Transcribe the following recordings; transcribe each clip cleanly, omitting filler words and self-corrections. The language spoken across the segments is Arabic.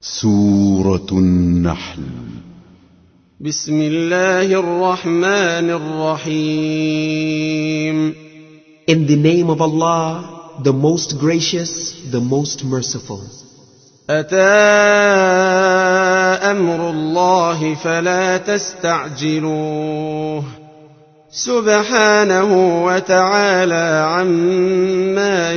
سورة النحل. بسم الله الرحمن الرحيم. In the name of Allah, the most gracious, the most merciful. أتى أمر الله فلا تستعجلوه سبحانه وتعالى عما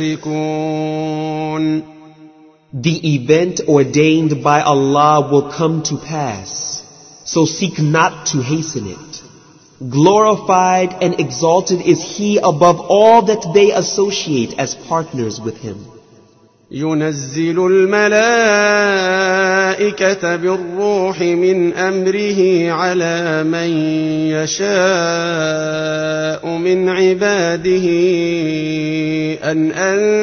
يشركون. The event ordained by Allah will come to pass, so seek not to hasten it. Glorified and exalted is He above all that they associate as partners with Him. ينزل الملائكة بالروح من أمره على من يشاء من عباده أن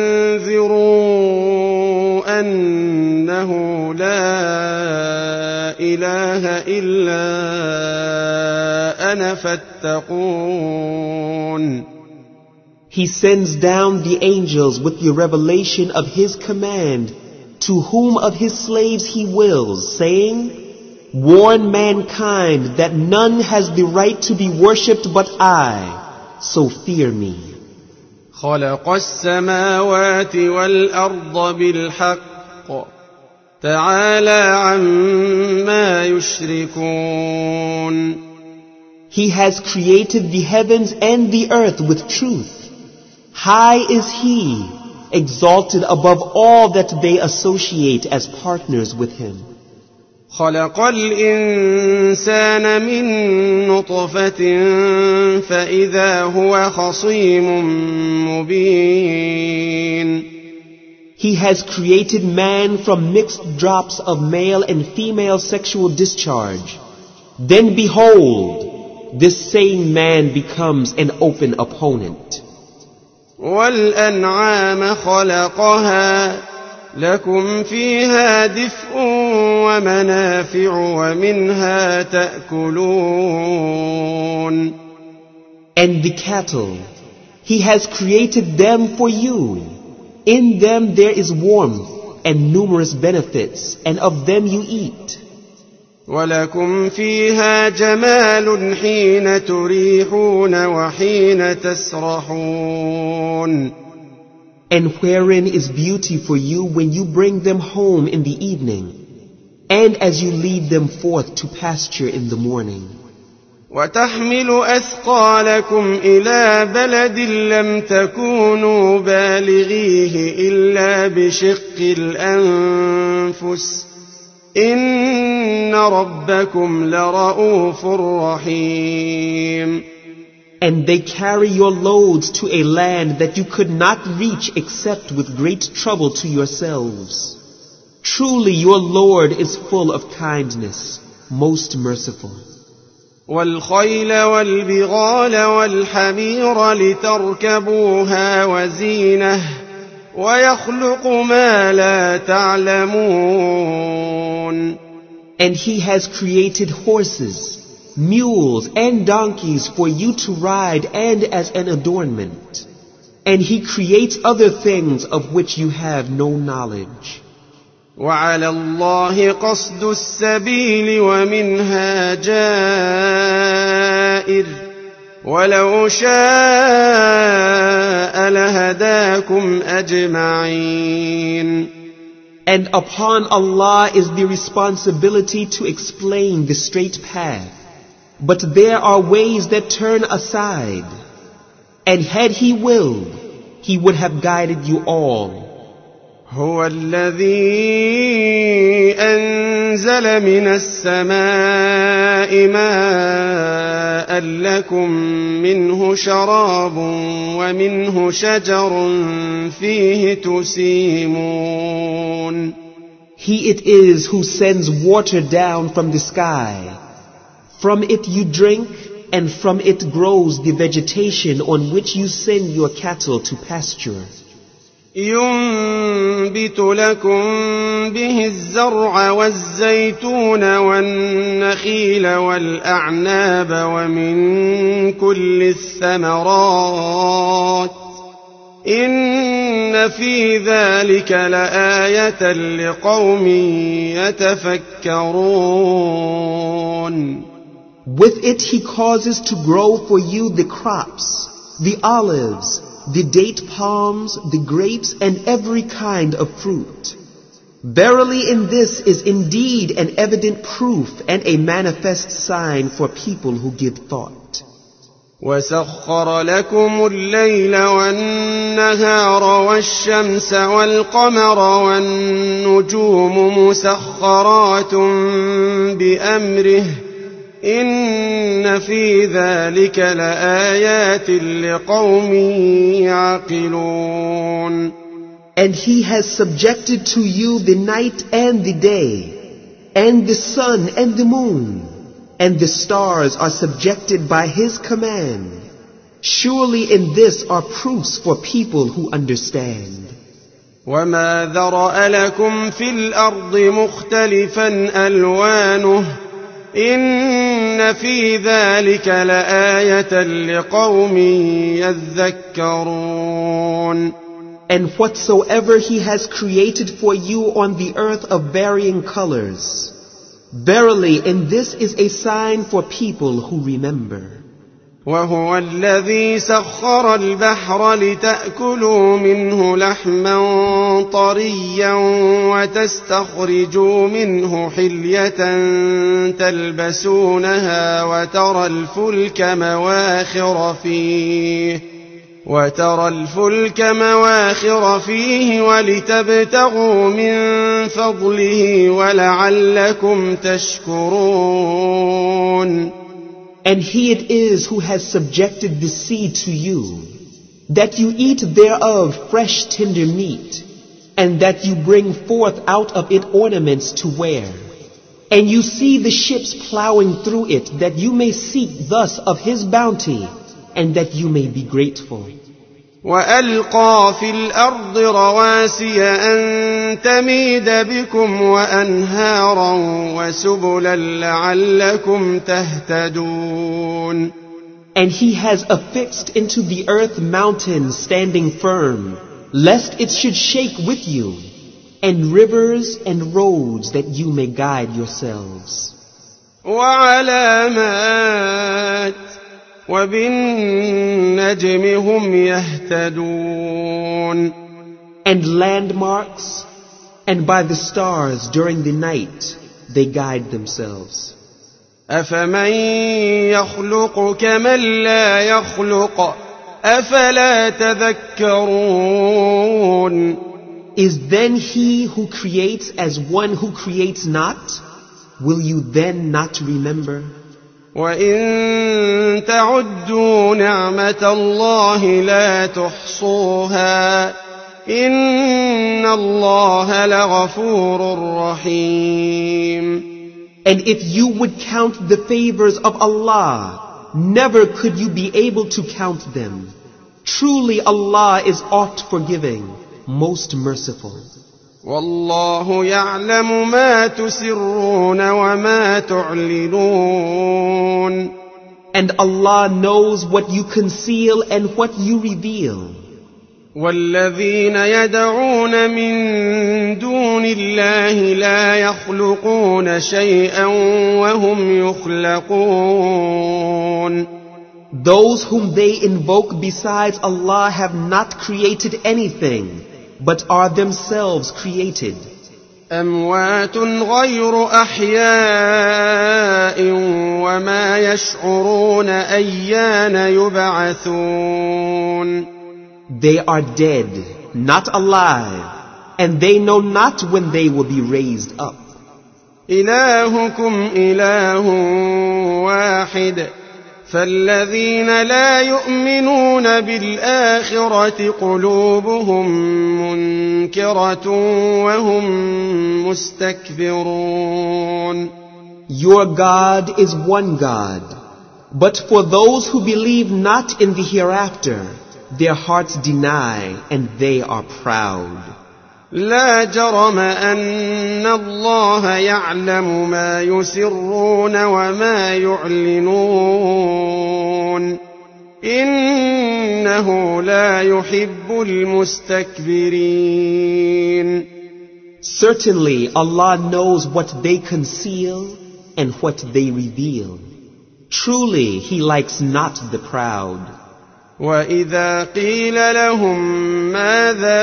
أنذروا أنه لا إله إلا أنا فاتقون. He sends down the angels with the revelation of His command to whom of His slaves He wills, saying, warn mankind that none has the right to be worshipped but I, so fear me. خلق السماوات والأرض بالحق تعالى عما يشركون. He has created the heavens and the earth with truth. High is He, exalted above all that they associate as partners with Him. خلق الإنسان من نطفة فإذا هو خصيم مبين. He has created man from mixed drops of male and female sexual discharge. Then behold, this same man becomes an open opponent. والأنعام خلقها لكم فيها دفء ومنافع ومنها تأكلون. And the cattle, He has created them for you. In them there is warmth and numerous benefits, and of them you eat. ولكم فيها جمال حين تريحون وحين تسرحون. And wherein is beauty for you when you bring them home in the evening, and as you lead them forth to pasture in the morning. وتحمل أثقالكم إلى بلد لم تكونوا بالغيه إلا بشق الأنفس إن ربكم لرؤوف رحيم. And they carry your loads to a land that you could not reach except with great trouble to yourselves. Truly your Lord is full of kindness, most merciful. والخيل والبغال والحمير لتركبوها وزينة ويخلق ما لا تعلمون. And He has created horses, mules, and donkeys for you to ride and as an adornment. And He creates other things of which you have no knowledge. وعلى الله قصد السبيل ومنها جائر ولو شاء لهداكم أجمعين. And upon Allah is the responsibility to explain the straight path. But there are ways that turn aside. And had He willed, He would have guided you all. هو الذي أنزل من السماء ماء لكم منه شراب ومنه شجر فيه تسيمون. He it is who sends water down from the sky. From it you drink, and from it grows the vegetation on which you send your cattle to pasture. ينبت لكم به الزرع والزيتون والنخيل والأعناب ومن كل الثمرات إن في ذلك لآية لقوم يتفكرون. With it he causes to grow for you the crops, the olives, the date palms, the grapes, and every kind of fruit. Verily in this is indeed an evident proof and a manifest sign for people who give thought. وسخر لكم الليل والنهار والشمس والقمر والنجوم مسخرات بأمره إن في ذلك لآيات لقوم يعقلون. And he has subjected to you the night and the day, and the sun and the moon, and the stars are subjected by his command. Surely in this are proofs for people who understand. وما ذرأ لكم في الأرض مختلفا ألوانه إن في ذلك لآية لقوم يذكرون. And whatsoever he has created for you on the earth of varying colors, verily in this is a sign for people who remember. وهو الذي سخر البحر لتأكلوا منه لحما طريا وتستخرجوا منه حلية تلبسونها وترى الفلك مواخر فيه ولتبتغوا من فضله ولعلكم تشكرون. And he it is who has subjected the sea to you, that you eat thereof fresh tender meat, and that you bring forth out of it ornaments to wear. And you see the ships plowing through it, that you may seek thus of his bounty, and that you may be grateful. وألقى في الأرض رواسي أن تميد بكم وأنهارا وسبلا لعلكم تهتدون. And he has affixed into the earth mountains standing firm, lest it should shake with you, and rivers and roads that you may guide yourselves. وعلامات وبالنجم هم يهتدون. And landmarks, and by the stars during the night they guide themselves. أفمن يخلق كمن لا يخلق أفلا تذكرون. Is then he who creates as one who creates not? Will you then not remember? وإن تعدوا نعمة الله لا تحصوها إن الله لغفور رحيم. And if you would count the favors of Allah, never could you be able to count them. Truly Allah is oft forgiving, most merciful. والله يعلم ما تسرون وما تعلنون. And Allah knows what you conceal and what you reveal. والذين يدعون من دون الله لا يخلقون شيئا وهم يخلقون. Those whom they invoke besides Allah have not created anything, but are themselves created. أموات غير أحياء وما يشعرون أيان يبعثون. They are dead, not alive, and they know not when they will be raised up. إلهكم إله واحد فالذين لا يؤمنون بالآخرة قلوبهم منكرة وهم مستكبرون. Your God is one God, but for those who believe not in the hereafter, their hearts deny and they are proud. لا جرم أن الله يعلم ما يسرون وما يعلنون. إنه لا يحب المستكبرين. Certainly Allah knows what they conceal and what they reveal. Truly He likes not the proud. وإذا قيل لهم ماذا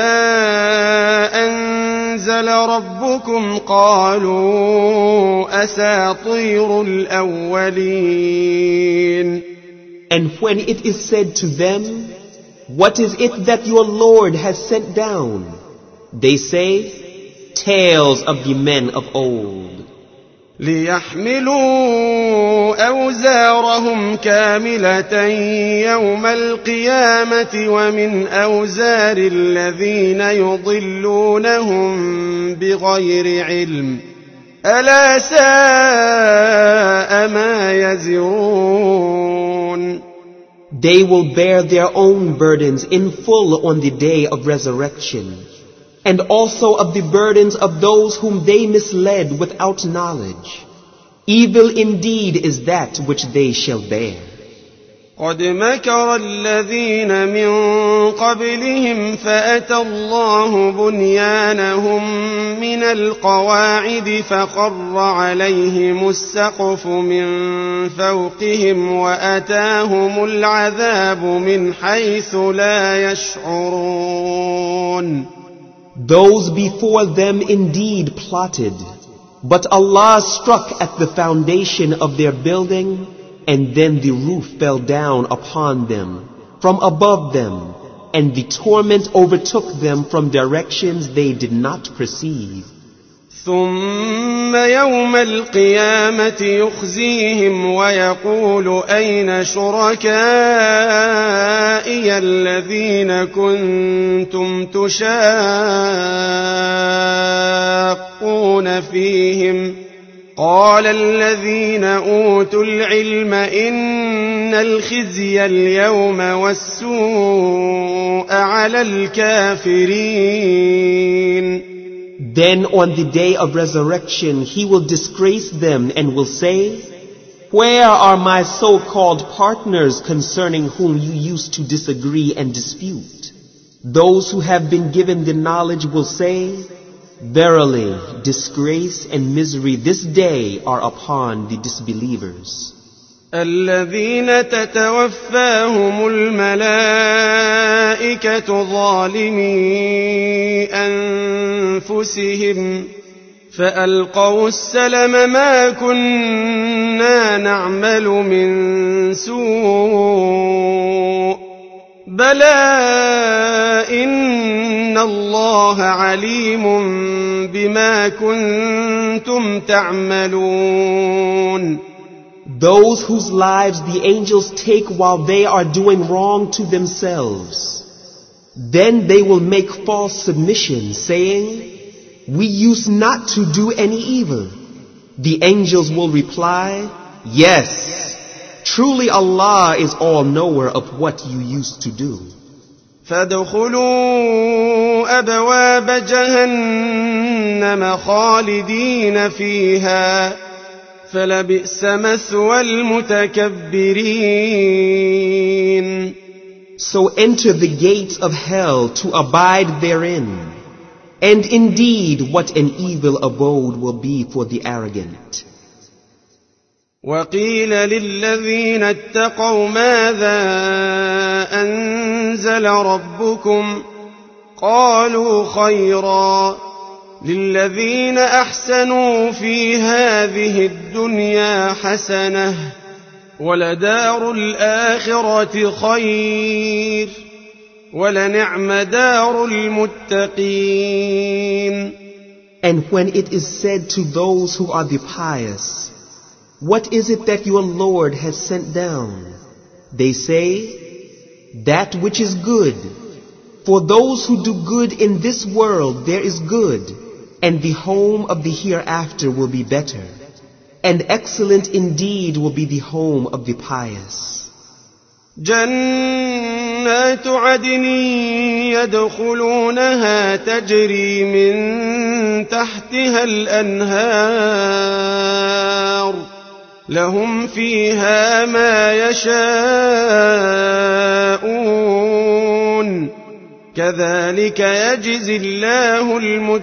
أنزل ربكم قالوا أساطير الأولين. And when it is said to them, what is it that your Lord has sent down? They say, tales of the men of old. ليحملوا أوزارهم كاملة يوم القيامة ومن أوزار الذين يضلونهم بغير علم ألا ساء ما يزرون. They will bear their own burdens in full on the day of resurrection, and also of the burdens of those whom they misled without knowledge. Evil indeed is that which they shall bear. قد مكر الذين من قبلهم فأتى الله بنيانهم من القواعد فخر عليهم السقف من فوقهم وأتاهم العذاب من حيث لا يشعرون. Those before them indeed plotted, but Allah struck at the foundation of their building, and then the roof fell down upon them from above them, and the torment overtook them from directions they did not perceive. ثم يوم القيامة يخزيهم ويقول أين شركائي الذين كنتم تشاقون فيهم قال الذين أوتوا العلم إن الخزي اليوم والسوء على الكافرين. Then on the day of resurrection He will disgrace them and will say, where are my so-called partners concerning whom you used to disagree and dispute? Those who have been given the knowledge will say, verily, disgrace and misery this day are upon the disbelievers. الذين تتوفاهم الملائكة ظالمي أنفسهم فألقوا السلم ما كنا نعمل من سوء بلى إن الله عليم بما كنتم تعملون. Those whose lives the angels take while they are doing wrong to themselves, then they will make false submission, saying, we used not to do any evil. The angels will reply, yes, truly Allah is all-knower of what you used to do. فادخلوا أبواب جهنم خالدين فيها فلبئس مثوى المتكبرين. So enter the gates of hell to abide therein, and indeed what an evil abode will be for the arrogant. وقيل للذين اتقوا ماذا أنزل ربكم قالوا خيرا للذين أحسنوا في هذه الدنيا حسنة ولدار الآخرة خير ولنعم دار المتقين. And when it is said to those who are the pious, what is it that your Lord has sent down? They say, that which is good. For those who do good in this world there is good, and the home of the hereafter will be better. And excellent indeed will be the home of the pious. جنات عدن يدخلونها تجري من تحتها الأنهار لهم فيها ما يشاءون كذلك يجزي الله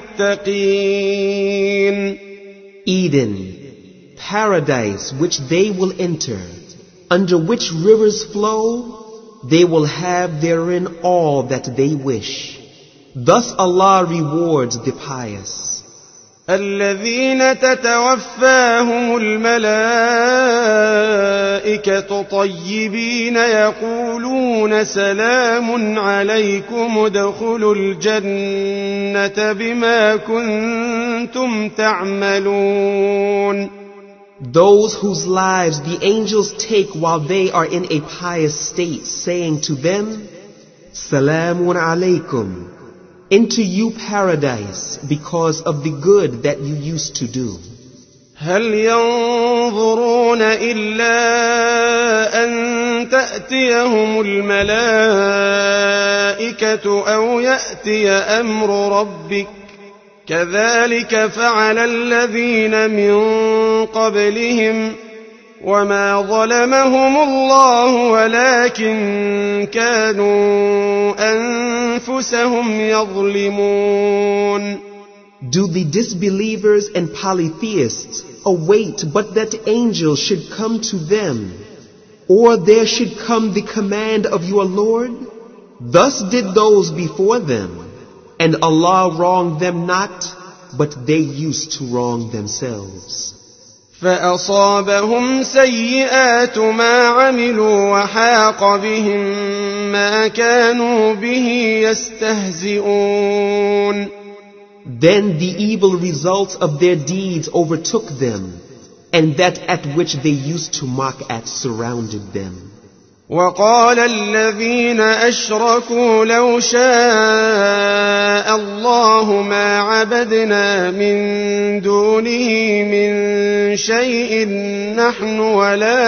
المتقين. Eden, paradise which they will enter, under which rivers flow, they will have therein all that they wish. Thus Allah rewards the pious. الذين تتوفاهم الملائكة طيبين يقولون سلام عليكم ادخلوا الجنة بما كنتم تعملون. Those whose lives the angels take while they are in a pious state, saying to them, Salamun alaykum. Into you paradise because of the good that you used to do. هل ينظرون إلا أن تأتيهم الملائكة أو يأتي أمر ربك كذلك فعل الذين من قبلهم وما ظلمهم الله ولكن كانوا أنفسهم يظلمون. Do the disbelievers and polytheists await but that angels should come to them, or there should come the command of your Lord? Thus did those before them, and Allah wronged them not, but they used to wrong themselves. فأصابهم سيئات ما عملوا وحاق بهم ما كانوا به يستهزئون. Then the evil results of their deeds overtook them, and that at which they used to mock at surrounded them. وقال الذين أشركوا لو شاء الله ما عبدنا من دونه من شيء نحن ولا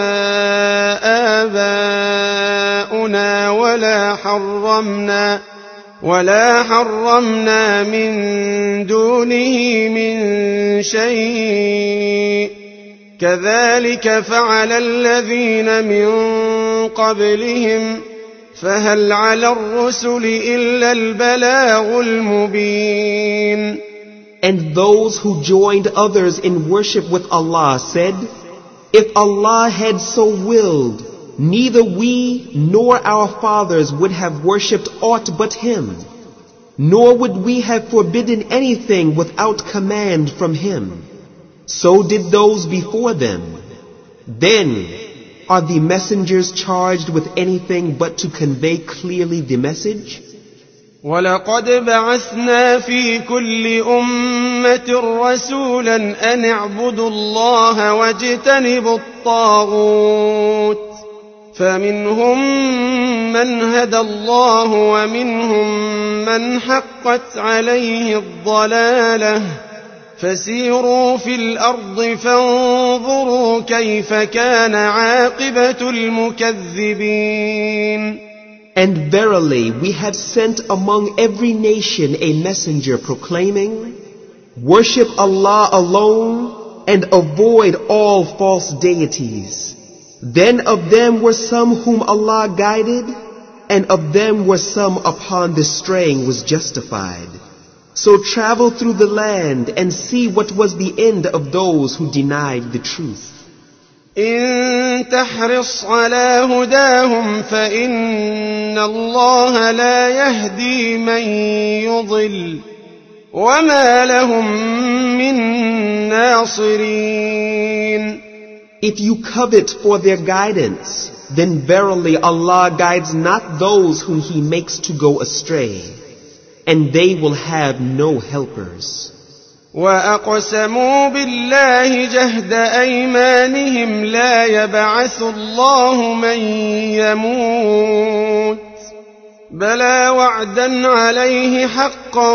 آباؤنا ولا حرمنا من دونه من شيء كذلك فعل الذين من قبلهم فهل على الرسل إلا البلاغ المبين. And those who joined others in worship with Allah said, If Allah had so willed, neither we nor our fathers would have worshipped aught but Him, nor would we have forbidden anything without command from Him. So did those before them. Then, are the messengers charged with anything but to convey clearly the message? وَلَقَدْ بَعَثْنَا فِي كُلِّ أُمَّةٍ رَسُولًا أَنِ اعْبُدُوا اللَّهَ وَاجْتَنِبُوا الطَّاغُوتَ فَمِنْهُمْ مَنْ هَدَى اللَّهُ وَمِنْهُمْ مَنْ حَقَّتْ عَلَيْهِ الضَّلَالَةُ فسيروا في الأرض فانظروا كيف كان عاقبة المكذبين. And verily we have sent among every nation a messenger proclaiming, Worship Allah alone and avoid all false deities. Then of them were some whom Allah guided, and of them were some upon the straying was justified. So travel through the land and see what was the end of those who denied the truth. إن تحرص على هداهم فإن الله لا يهدي من يضل وما لهم من ناصرين. If you covet for their guidance, then verily Allah guides not those whom He makes to go astray, and they will have no helpers. وأقسموا بالله جهد أيمانهم لا يبعث الله من يموت بلى وعدا عليه حقا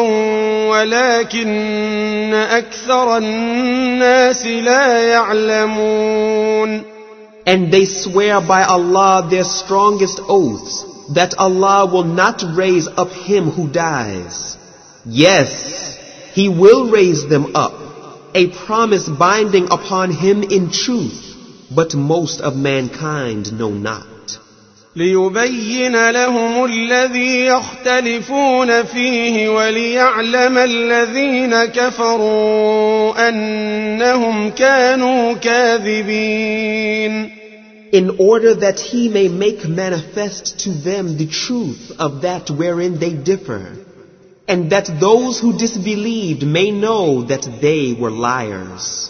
ولكن أكثر الناس لا يعلمون. And they swear by Allah their strongest oaths that Allah will not raise up him who dies. Yes, He will raise them up, a promise binding upon him in truth. but most of mankind know not. ليبين لهم الذي يختلفون فيه وليعلم الذين كفروا أنهم كانوا كاذبين. In order that he may make manifest to them the truth of that wherein they differ, and that those who disbelieved may know that they were liars.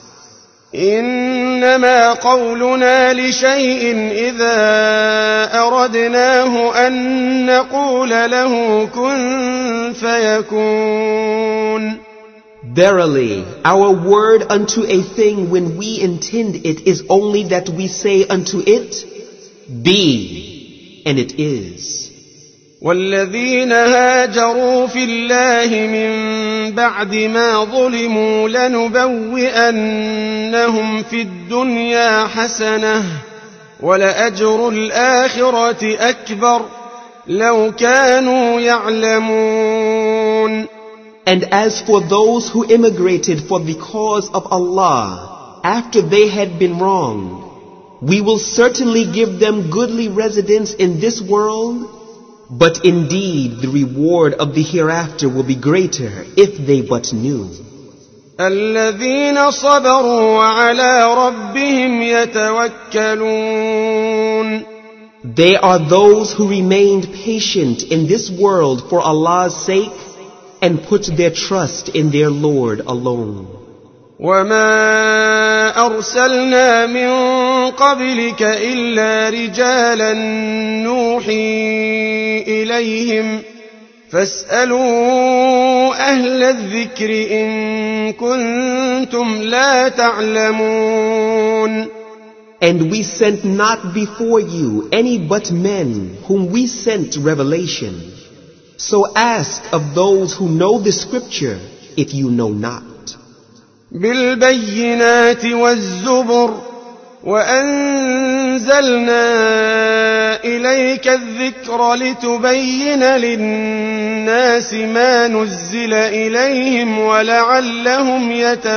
إنما قولنا لشيء إذا أردناه أن نقول له كن فيكون. Verily, our word unto a thing when we intend it is only that we say unto it, be, and it is. والذين هاجروا في الله من بعد ما ظلموا لنبوئنهم في الدنيا حسنة ولأجر الآخرة أكبر لو كانوا يعلمون. And as for those who immigrated for the cause of Allah after they had been wronged, we will certainly give them goodly residence in this world, but indeed the reward of the hereafter will be greater if they but knew. الذين صبروا وعلى ربهم يتوكلون. They are those who remained patient in this world for Allah's sake and put their trust in their Lord alone. وما أرسلنا من قبلك إلا رجالا نوحي إليهم فاسألوا أهل الذكر إن كنتم لا تعلمون. And we sent not before you any but men whom we sent revelation. So ask of those who know the scripture if you know not. بالبينات والزبر وأنزلنا إليك الذكر لتبين للناس ما نزل إليهم ولعلهم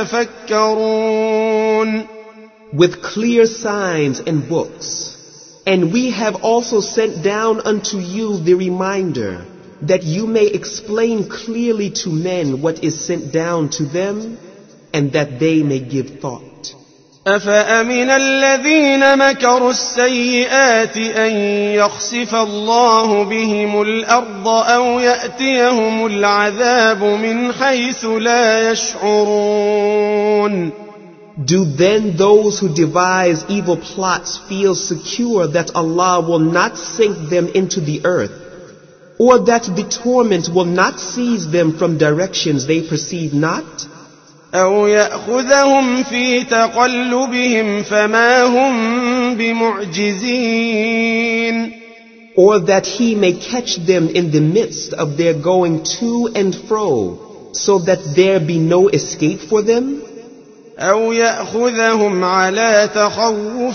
يتفكرون. With clear signs and books, and we have also sent down unto you the reminder that you may explain clearly to men what is sent down to them, and that they may give thought. أفأمن الذين مكروا السيئات أن يخسف الله بهم الأرض أو يأتيهم العذاب من حيث لا يشعرون. Do then those who devise evil plots feel secure that Allah will not sink them into the earth, or that the torment will not seize them from directions they perceive not? أو يأخذهم في تقلبهم فما هم بمعجزين. Or that He may catch them in the midst of their going to and fro, so that there be no escape for them? أو يأخذهم على تخوف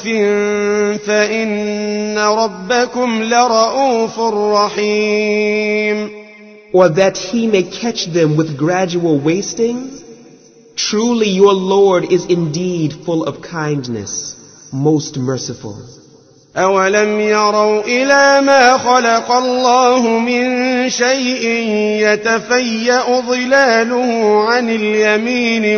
فإن ربكم لرؤوف رحيم. Or that He may catch them with gradual wasting? Truly your Lord is indeed full of kindness, most merciful. أولم يروا إلى ما خلق الله من شيء يتفيأ ظلاله عن اليمين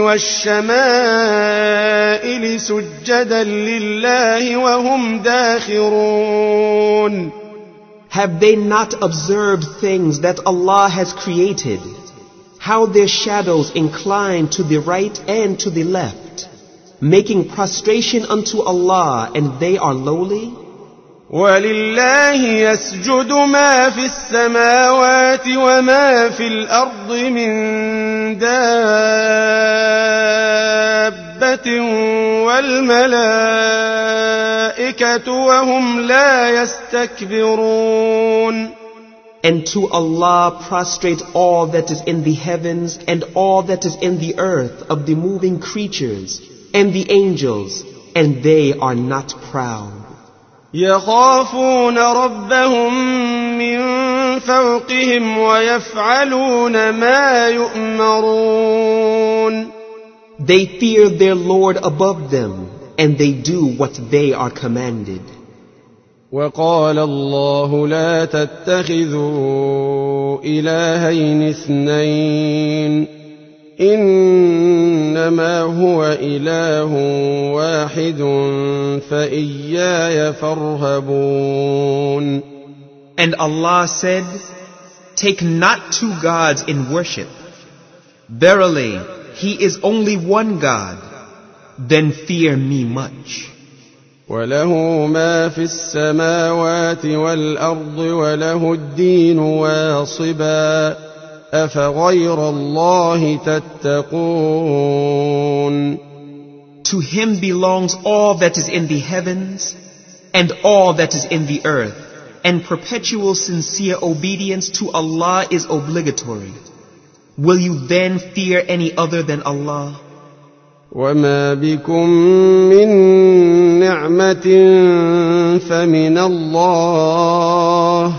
والشمائل سجدا لله وهم داخرون. Have they not observed things that Allah has created? How their shadows incline to the right and to the left, making prostration unto Allah, and they are lowly? ولله يسجد ما في السماوات وما في الأرض من دابة والملائكة وهم لا يستكبرون. And to Allah prostrate all that is in the heavens and all that is in the earth of the moving creatures and the angels, and they are not proud. يخافون ربهم من فوقهم ويفعلون ما يؤمرون. They fear their Lord above them, and they do what they are commanded. وقال الله لا تتخذوا إلهين اثنين إنما هو إله واحد فإياي فارهبون. And Allah said, take not two gods in worship. Verily, He is only one God. Then fear me much. وله ما في السماوات والأرض وله الدين واصبا أفغير الله تتقون. To Him belongs all that is in the heavens and all that is in the earth, and perpetual sincere obedience to Allah is obligatory. Will you then fear any other than Allah? وما بكم من نعمة فمن الله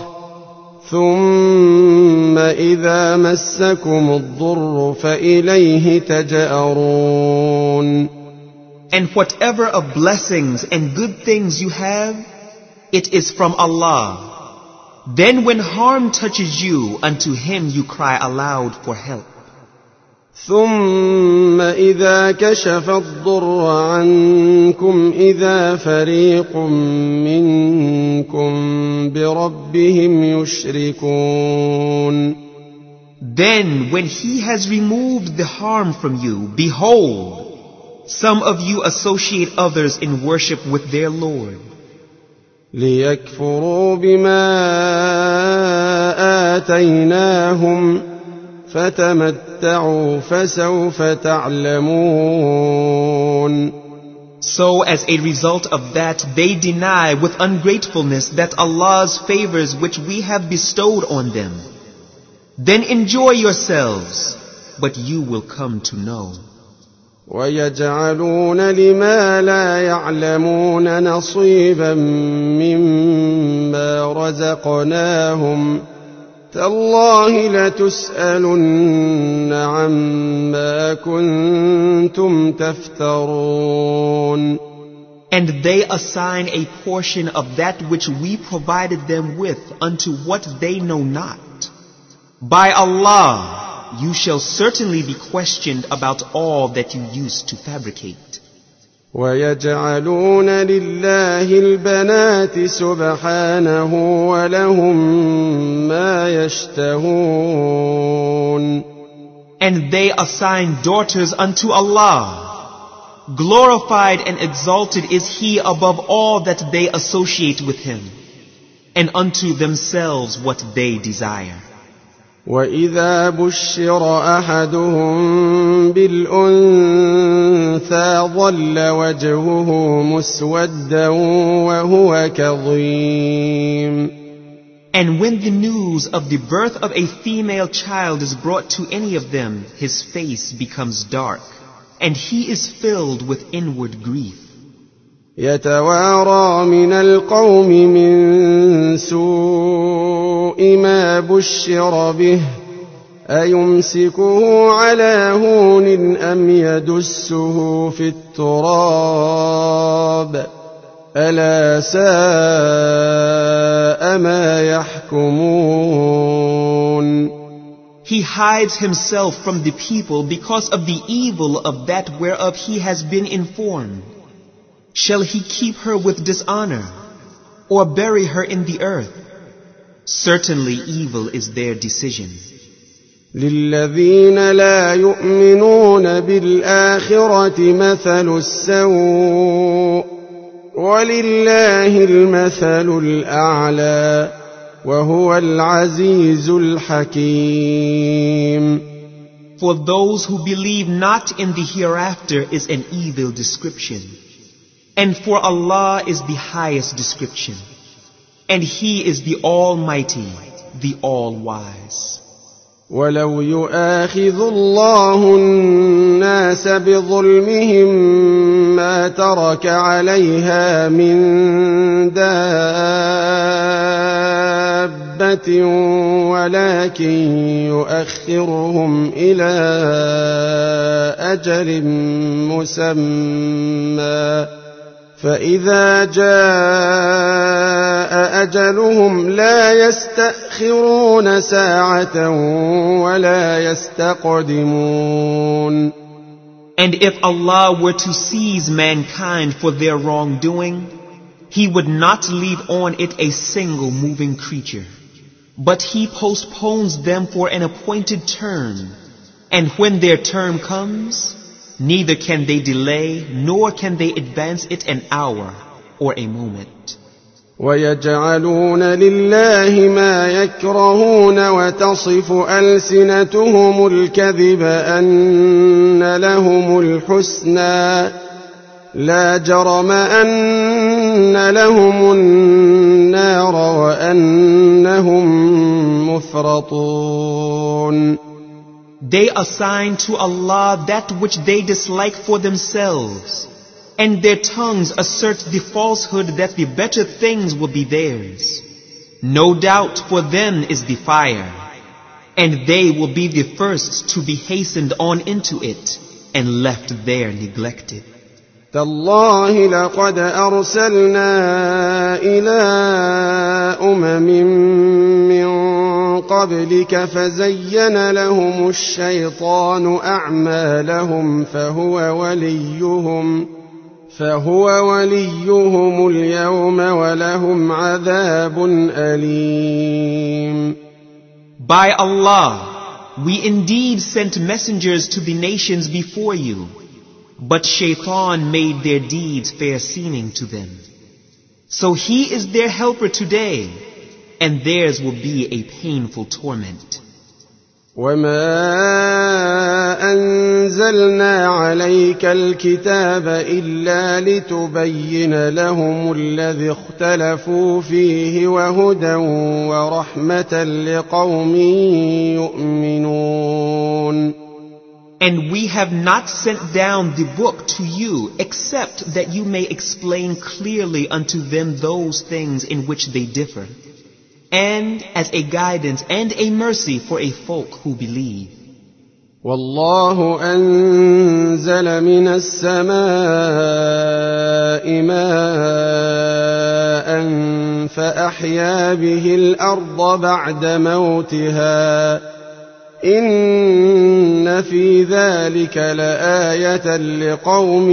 ثم إذا مسكم الضر فإليه تجأرون. And whatever of blessings and good things you have, it is from Allah. Then when harm touches you, unto Him you cry aloud for help. ثم إذا كشف الضر عنكم إذا فريق منكم بربهم يشركون. Then when He has removed the harm from you, behold, some of you associate others in worship with their Lord. ليكفروا بما آتيناهم فتمتعوا فسوف تعلمون. So as a result of that, they deny with ungratefulness that Allah's favors which we have bestowed on them. Then enjoy yourselves, but you will come to know. ويجعلون لما لا يعلمون نصيبا مما رزقناهم تالله لتسألن عما كنتم تفترون. And they assign a portion of that which we provided them with unto what they know not. By Allah, you shall certainly be questioned about all that you used to fabricate. ويجعلون لله البنات سبحانه ولهم ما يشتهون. And they assign daughters unto Allah. Glorified and exalted is He above all that they associate with Him, and unto themselves what they desire. وإذا بشر أحدهم بالأنثى ظل وجهه مسودا وهو كظيم. And when the news of the birth of a female child is brought to any of them, his face becomes dark, and he is filled with inward grief. يتوارى من القوم من سوء ما بشر به أيمسكه على هون أم يدسه في التراب ألا ساء ما يحكمون. He hides himself from the people because of the evil of that whereof he has been informed. Shall he keep her with dishonor, or bury her in the earth? Certainly evil is their decision. للذين لا يؤمنون بالآخرة مثل السوء ولله المثل الأعلى وهو العزيز الحكيم. For those who believe not in the hereafter is an evil description. And for Allah is the highest description. And He is the Almighty, the All-Wise. ولو يؤاخذ الله الناس بظلمهم ما ترك عليها من دابة ولكن يؤخرهم إلى أجل مسمى فإذا جاء أجلهم لا يستأخرون ساعة ولا يستقدمون. And if Allah were to seize mankind for their wrongdoing, He would not leave on it a single moving creature. But He postpones them for an appointed term, and when their term comes, neither can they delay nor can they advance it an hour or a moment. ويجعلون لله ما يكرهون وتصف ألسنتهم الكذب أن لهم الحسنى لا جرم أن لهم النار وأنهم مفرطون. They assign to Allah that which they dislike for themselves, and their tongues assert the falsehood that the better things will be theirs. No doubt for them is the fire, and they will be the first to be hastened on into it and left there neglected. تالله لقد أرسلنا إلى من قبلك فزين لهم الشيطان أعمالهم فهو وليهم اليوم ولهم عذاب أليم. By Allah, we indeed sent messengers to the nations before you, but Shaitan made their deeds fair seeming to them. So he is their helper today, and theirs will be a painful torment. وما أنزلنا عليك الكتاب إلا لتبين لهم الذي اختلفوا فيه وهدى ورحمة لقوم يؤمنون. And we have not sent down the book to you except that you may explain clearly unto them those things in which they differ, and as a guidance and a mercy for a folk who believe. والله أنزل من السماء ماء فأحيا به الأرض بعد موتها إن في ذلك لآية لقوم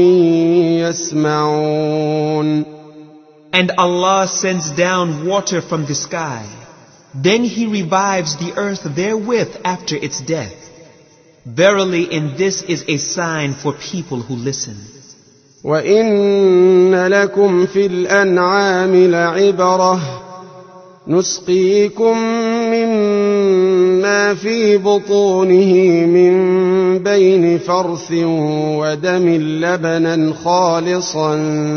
يسمعون. And Allah sends down water from the sky. Then He revives the earth therewith after its death. Verily in this is a sign for people who listen. وَإِنَّ لَكُمْ فِي الْأَنْعَامِ لَعِبْرَةً نُسْقِيكُم مِّمَّا فِي بُطُونِهِ مِن بَيْنِ فَرْثٍ وَدَمٍ لَّبَنًا خَالِصًا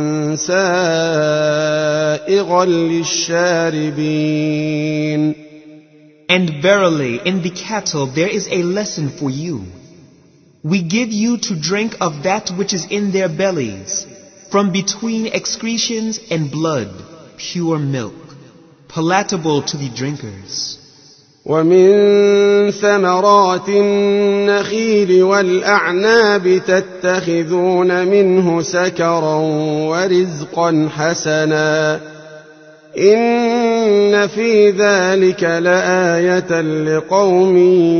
سَائِغًا لِّلشَّارِبِينَ. And verily in the cattle there is a lesson for you. We give you to drink of that which is in their bellies, from between excretions and blood, pure milk, palatable to the drinkers. ومن ثمرات النخيل والأعناب تتخذون منه سكرا ورزقا حسنا إن في ذلك لآية لقوم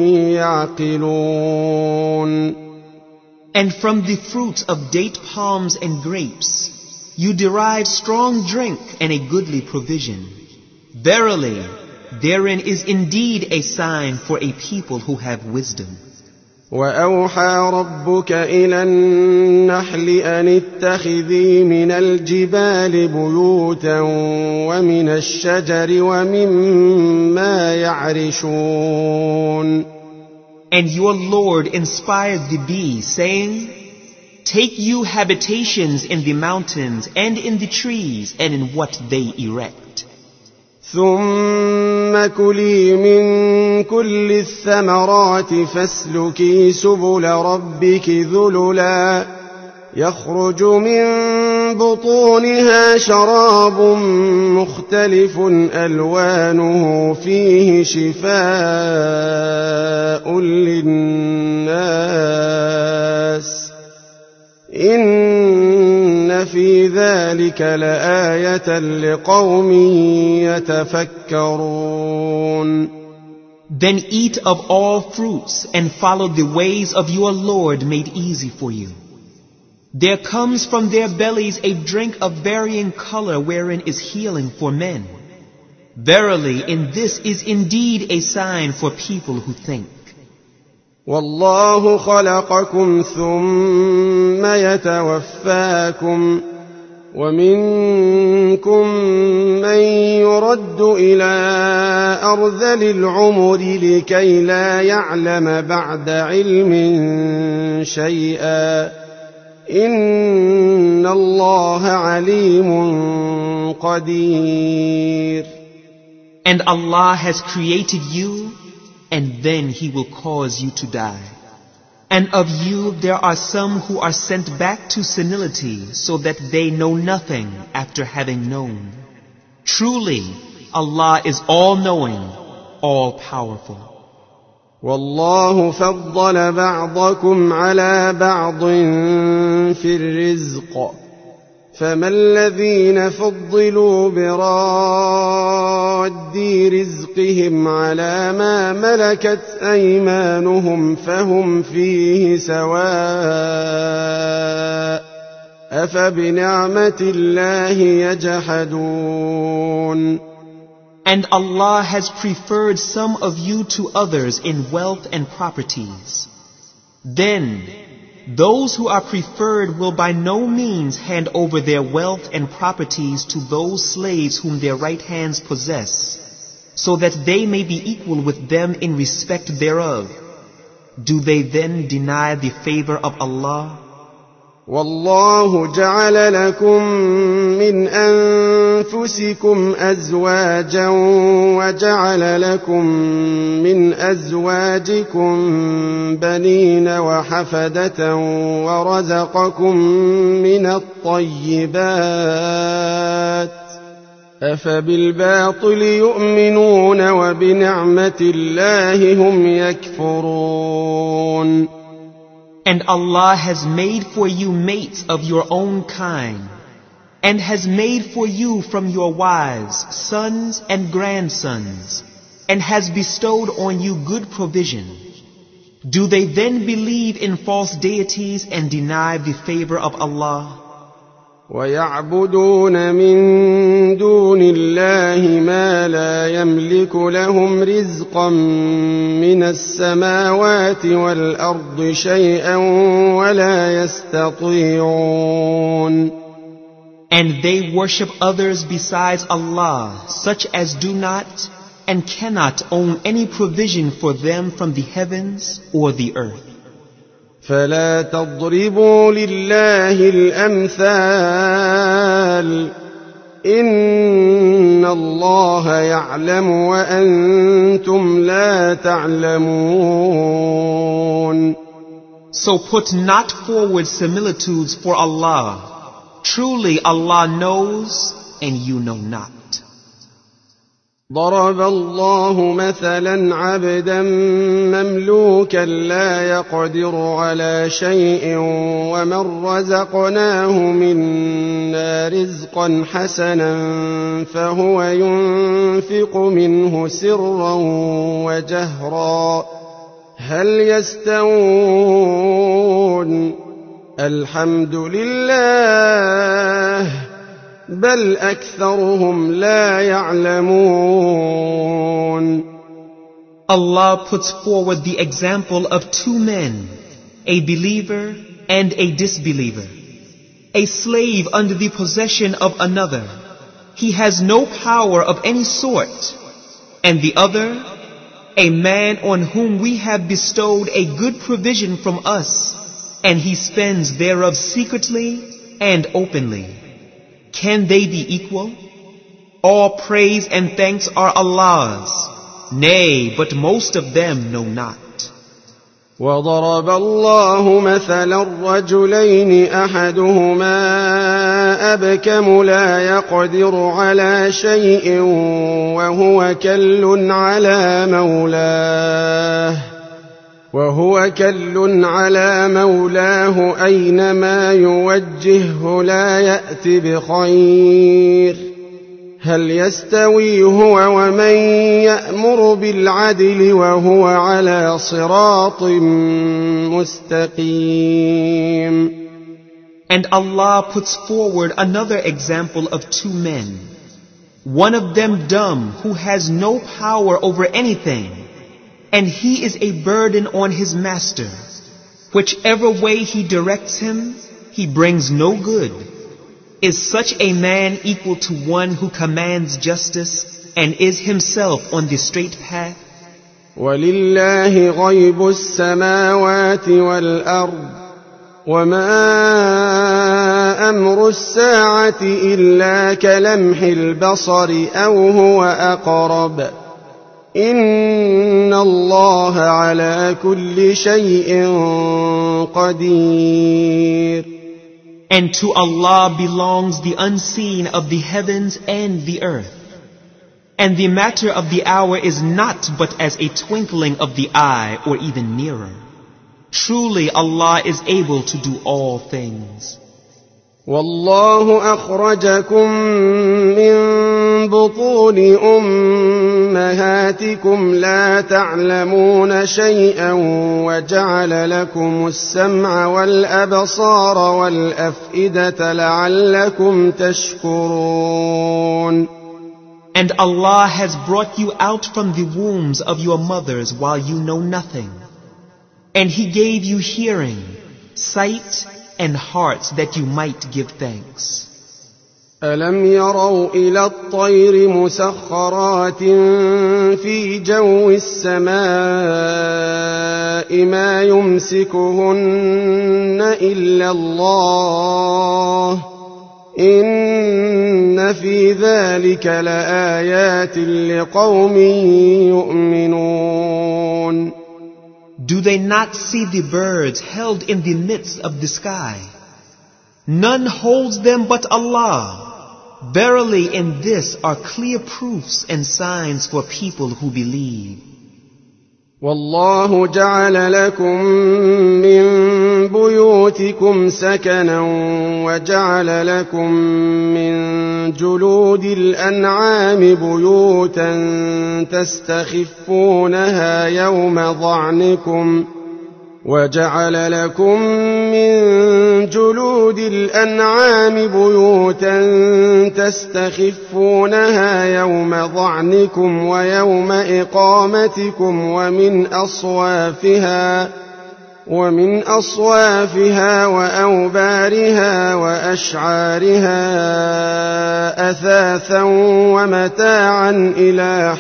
يعقلون. And from the fruits of date palms and grapes, you derive strong drink and a goodly provision. Verily, therein is indeed a sign for a people who have wisdom. وأوحى ربك إلى النحل أن اتخذي من الجبال بيوتا ومن الشجر ومما يعرشون. And your Lord inspired the bee, saying, take you habitations in the mountains and in the trees and in what they erect. ثم كلي من كل الثمرات فاسلكي سبل ربك ذللا يخرج من بطونها شراب مختلف ألوانه فيه شفاء للناس إن إن في ذلك لآية لقوم يتفكرون. Then eat of all fruits and follow the ways of your Lord made easy for you. There comes from their bellies a drink of varying color wherein is healing for men. Verily, in this is indeed a sign for people who think. والله خلقكم ثم يتوفاكم ومنكم من يرد إلى أرذل العمر لكي لا يعلم بعد علم شيئا إن الله عليم قدير. And Allah has created you, and then He will cause you to die. And of you there are some who are sent back to senility so that they know nothing after having known. Truly, Allah is all-knowing, all-powerful. والله فضل بعضكم على بعض في الرزق فما الذين فضلوا براد رزقهم على ما ملكت أيمانهم فهم فيه سواء أفبنعمة الله يجحدون. And Allah has preferred some of you to others in wealth and properties. Then, those who are preferred will by no means hand over their wealth and properties to those slaves whom their right hands possess, so that they may be equal with them in respect thereof. Do they then deny the favor of Allah? والله جعل لكم من أنفسكم أزواجا وجعل لكم من أزواجكم بنين وحفدة ورزقكم من الطيبات أفبالباطل يؤمنون وبنعمة الله هم يكفرون. And Allah has made for you mates of your own kind, and has made for you from your wives sons and grandsons, and has bestowed on you good provision. Do they then believe in false deities and deny the favor of Allah? ويعبدون من دون الله ما لا يملك لهم رزقا من السماوات والأرض شيئا ولا يستطيعون. And they worship others besides Allah, such as do not and cannot own any provision for them from the heavens or the earth. فلا تضربوا لله الأمثال إن الله يعلم وأنتم لا تعلمون. So put not forward similitudes for Allah. Truly Allah knows and you know not. ضرب الله مثلا عبدا مملوكا لا يقدر على شيء ومن رزقناه منا رزقا حسنا فهو ينفق منه سرا وجهرا هل يستوون الحمد لله بل أكثرهم لا يعلمون. Allah puts forward the example of two men, a believer and a disbeliever, a slave under the possession of another. He has no power of any sort, and the other, a man on whom we have bestowed a good provision from us, and he spends thereof secretly and openly. Can they be equal? All praise and thanks are Allah's. Nay, but most of them know not. وضرب الله مثلا رجلين أحدهما أبكم لا يقدر على شيء وهو كل على مولاه وهو كل على مولاه أينما يوجهه لا يأت بخير هل يستوي هو ومن يأمر بالعدل وهو على صراط مستقيم. And Allah puts forward another example of two men, one of them dumb who has no power over anything, and he is a burden on his master. Whichever way he directs him, he brings no good. Is such a man equal to one who commands justice and is himself on the straight path? وَلِلَّهِ غَيْبُ السَّمَاوَاتِ وَالْأَرْضِ وَمَا أَمْرُ السَّاعَةِ إِلَّا كَلَمْحِ الْبَصَرِ أَوْ هُوَ أَقْرَبُ إِنَّ اللَّهَ عَلَى كُلِّ شَيْءٍ قَدِيرٌ. And to Allah belongs the unseen of the heavens and the earth. And the matter of the hour is not but as a twinkling of the eye or even nearer. Truly Allah is able to do all things. والله أخرجكم من بطون أمهاتكم لا تعلمون شيئا وجعل لكم السمع والأبصار والأفئدة لعلكم تشكرون. And Allah has brought you out from the wombs of your mothers while you know nothing. And He gave you hearing, sight, and hearts that you might give thanks. ألم يروا إلى الطير مسخرات في جو السماء ما يمسكهن إلا الله إن في ذلك لآيات لقوم يؤمنون. Do they not see the birds held in the midst of the sky? None holds them but Allah. Verily in this are clear proofs and signs for people who believe. والله جعل لكم من بيوتكم سكنا وجعل لكم من جلود الأنعام بيوتا تستخفونها يوم ضعنكم وجعل لكم من جلود الأنعام بيوتا تستخفونها يوم ضعنكم ويوم إقامتكم ومن أصوافها وأوبارها وأشعارها أثاثا ومتاعا إلى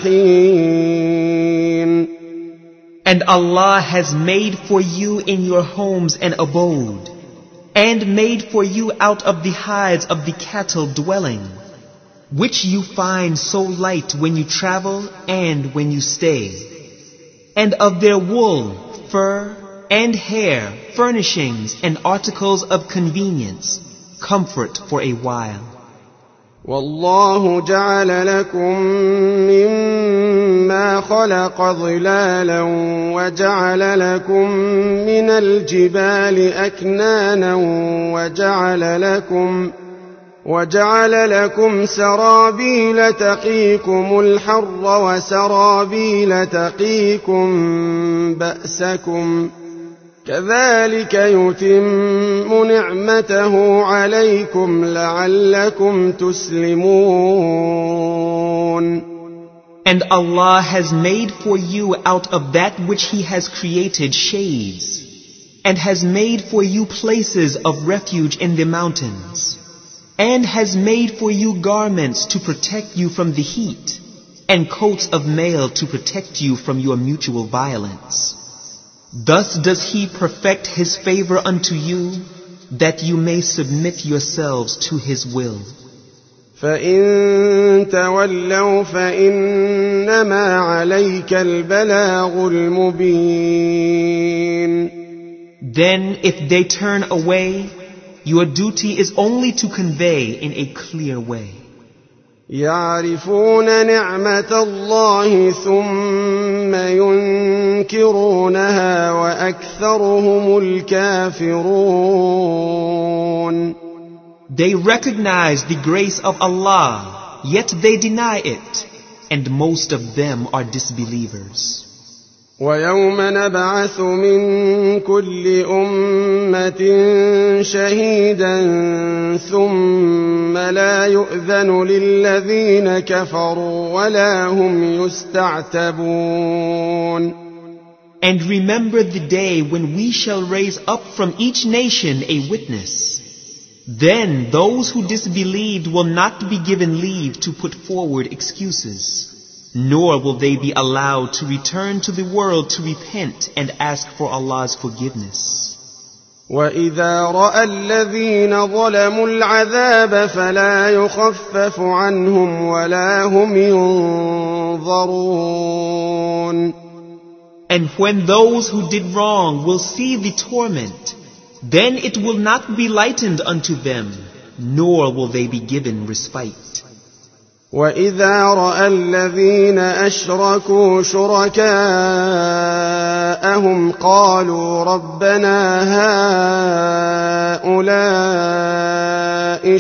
حين. And Allah has made for you in your homes an abode, and made for you out of the hides of the cattle dwelling, which you find so light when you travel and when you stay, and of their wool, fur, and hair, furnishings and articles of convenience, comfort for a while. والله جعل لكم مما خلق ظلالا وجعل لكم من الجبال أكنانا وجعل لكم سرابيل تقيكم الحر وسرابيل تقيكم بأسكم كذلك يتم نعمته عليكم لعلكم تسلمون. And Allah has made for you out of that which He has created shades, and has made for you places of refuge in the mountains, and has made for you garments to protect you from the heat, and coats of mail to protect you from your mutual violence. Thus does He perfect His favor unto you, that you may submit yourselves to His will. فَإِن تَوَلَّوْا فَإِنَّمَا عَلَيْكَ الْبَلَاغُ الْمُبِينُ. Then if they turn away, your duty is only to convey in a clear way. يَعْرِفُونَ نِعْمَةَ اللَّهِ ثُمَّ ينكرونها وأكثرهم الكافرون. They recognize the grace of Allah, yet they deny it, and most of them are disbelievers. ويوم نبعث من كل أمة شهيدا ثم لا يؤذن للذين كفروا ولا هم يستعتبون. And remember the day when we shall raise up from each nation a witness. Then those who disbelieved will not be given leave to put forward excuses. Nor will they be allowed to return to the world to repent and ask for Allah's forgiveness. وَإِذَا رَأَى الَّذِينَ ظَلَمُوا الْعَذَابَ فَلَا يُخَفَّفُ عَنْهُمْ وَلَا هُمْ يُنظَرُونَ. And when those who did wrong will see the torment, then it will not be lightened unto them, nor will they be given respite. وَإِذَا رَأَى الَّذِينَ أَشْرَكُوا شُرَكَاءَهُمْ قَالُوا رَبَّنَا هَؤُلَاءِ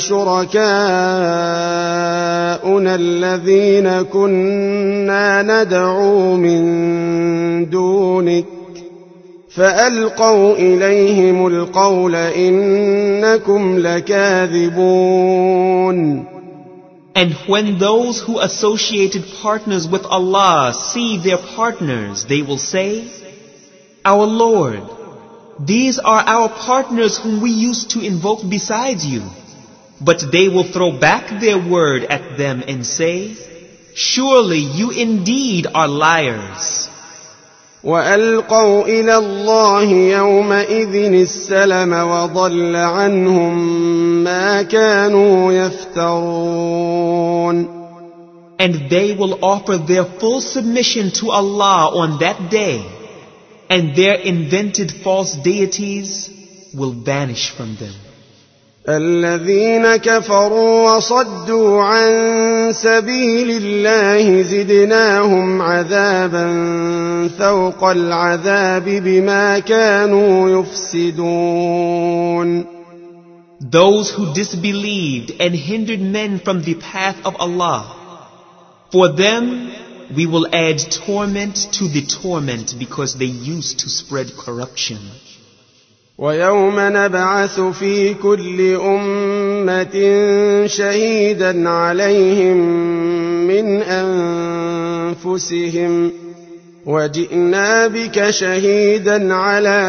شُرَكَاؤُنَا الَّذِينَ كُنَّا نَدْعُو مِن دُونِكَ فَأَلْقَوْا إِلَيْهِمُ الْقَوْلَ إِنَّكُمْ لَكَاذِبُونَ. And when those who associated partners with Allah see their partners, they will say, Our Lord, these are our partners whom we used to invoke besides you. But they will throw back their word at them and say, Surely you indeed are liars. وَأَلْقَوْا إِلَى اللَّهِ يَوْمَئِذٍ السَّلَمَ وَضَلَّ عَنْهُمْ مَا كَانُوا يَفْتَرُونَ. And they will offer their full submission to Allah on that day, and their invented false deities will vanish from them. الذين كفروا وصدوا عن سبيل الله زدناهم عذابا فوق العذاب بما كانوا يفسدون. Those who disbelieved and hindered men from the path of Allah, for them we will add torment to the torment because they used to spread corruption. وَيَوْمَ نَبْعَثُ فِي كُلِّ أُمَّةٍ شَهِيدًا عَلَيْهِمْ مِنْ أَنفُسِهِمْ وَجِئْنَا بِكَ شَهِيدًا عَلَى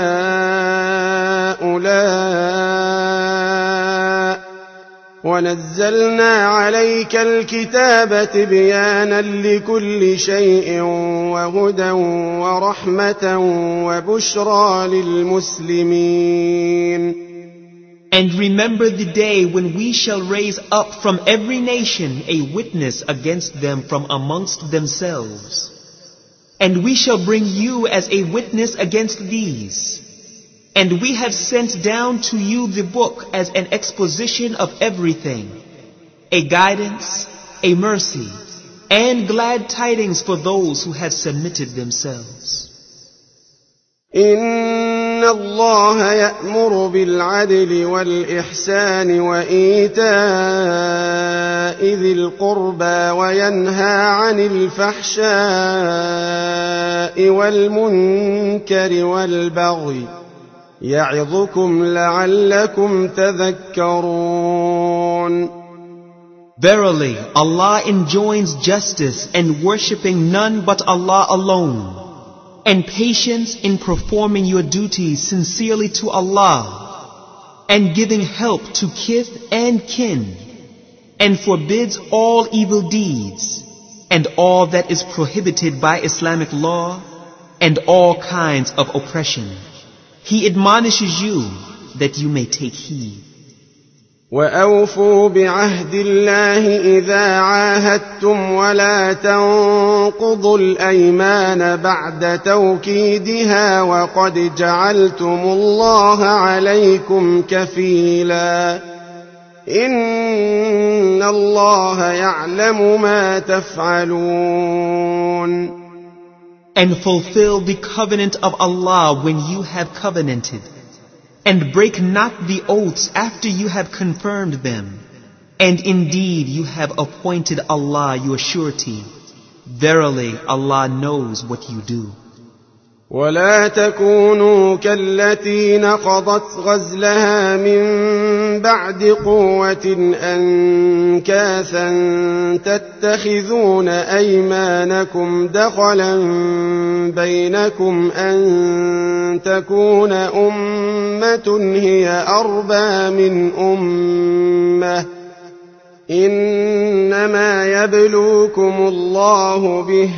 هَؤُلَاءِ وَنَزَّلْنَا عَلَيْكَ الْكِتَابَ تِبْيَانًا لِكُلِّ شَيْءٍ وَهُدًى وَرَحْمَةً وَبُشْرَى لِلْمُسْلِمِينَ. And remember the day when we shall raise up from every nation a witness against them from amongst themselves. And we shall bring you as a witness against these. And we have sent down to you the book as an exposition of everything, a guidance, a mercy, and glad tidings for those who have submitted themselves. إِنَّ اللَّهَ يَأْمُرُ بِالْعَدْلِ وَالْإِحْسَانِ وَإِيتَاءِ ذِي الْقُرْبَى وَيَنْهَى عَنِ الْفَحْشَاءِ وَالْمُنكَرِ وَالْبَغْيِ يَعِظُكُمْ لَعَلَّكُمْ تَذَكَّرُونَ. Verily, Allah enjoins justice and worshipping none but Allah alone, and patience in performing your duties sincerely to Allah, and giving help to kith and kin, and forbids all evil deeds, and all that is prohibited by Islamic law, and all kinds of oppression. He admonishes you that you may take heed. وَأَوْفُوا بِعَهْدِ اللَّهِ إِذَا عَاهَدتُّمْ وَلَا تَنقُضُوا الْأَيْمَانَ بَعْدَ تَوْكِيدِهَا وَقَدْ جَعَلْتُمُ اللَّهَ عَلَيْكُمْ كَفِيلًا إِنَّ اللَّهَ يَعْلَمُ مَا تَفْعَلُونَ. And fulfill the covenant of Allah when you have covenanted. And break not the oaths after you have confirmed them. And indeed you have appointed Allah your surety. Verily Allah knows what you do. ولا تكونوا كالتي نقضت غزلها من بعد قوة أنكاثا تتخذون أيمانكم دخلا بينكم أن تكون أمة هي أربى من أمة إنما يبلوكم الله به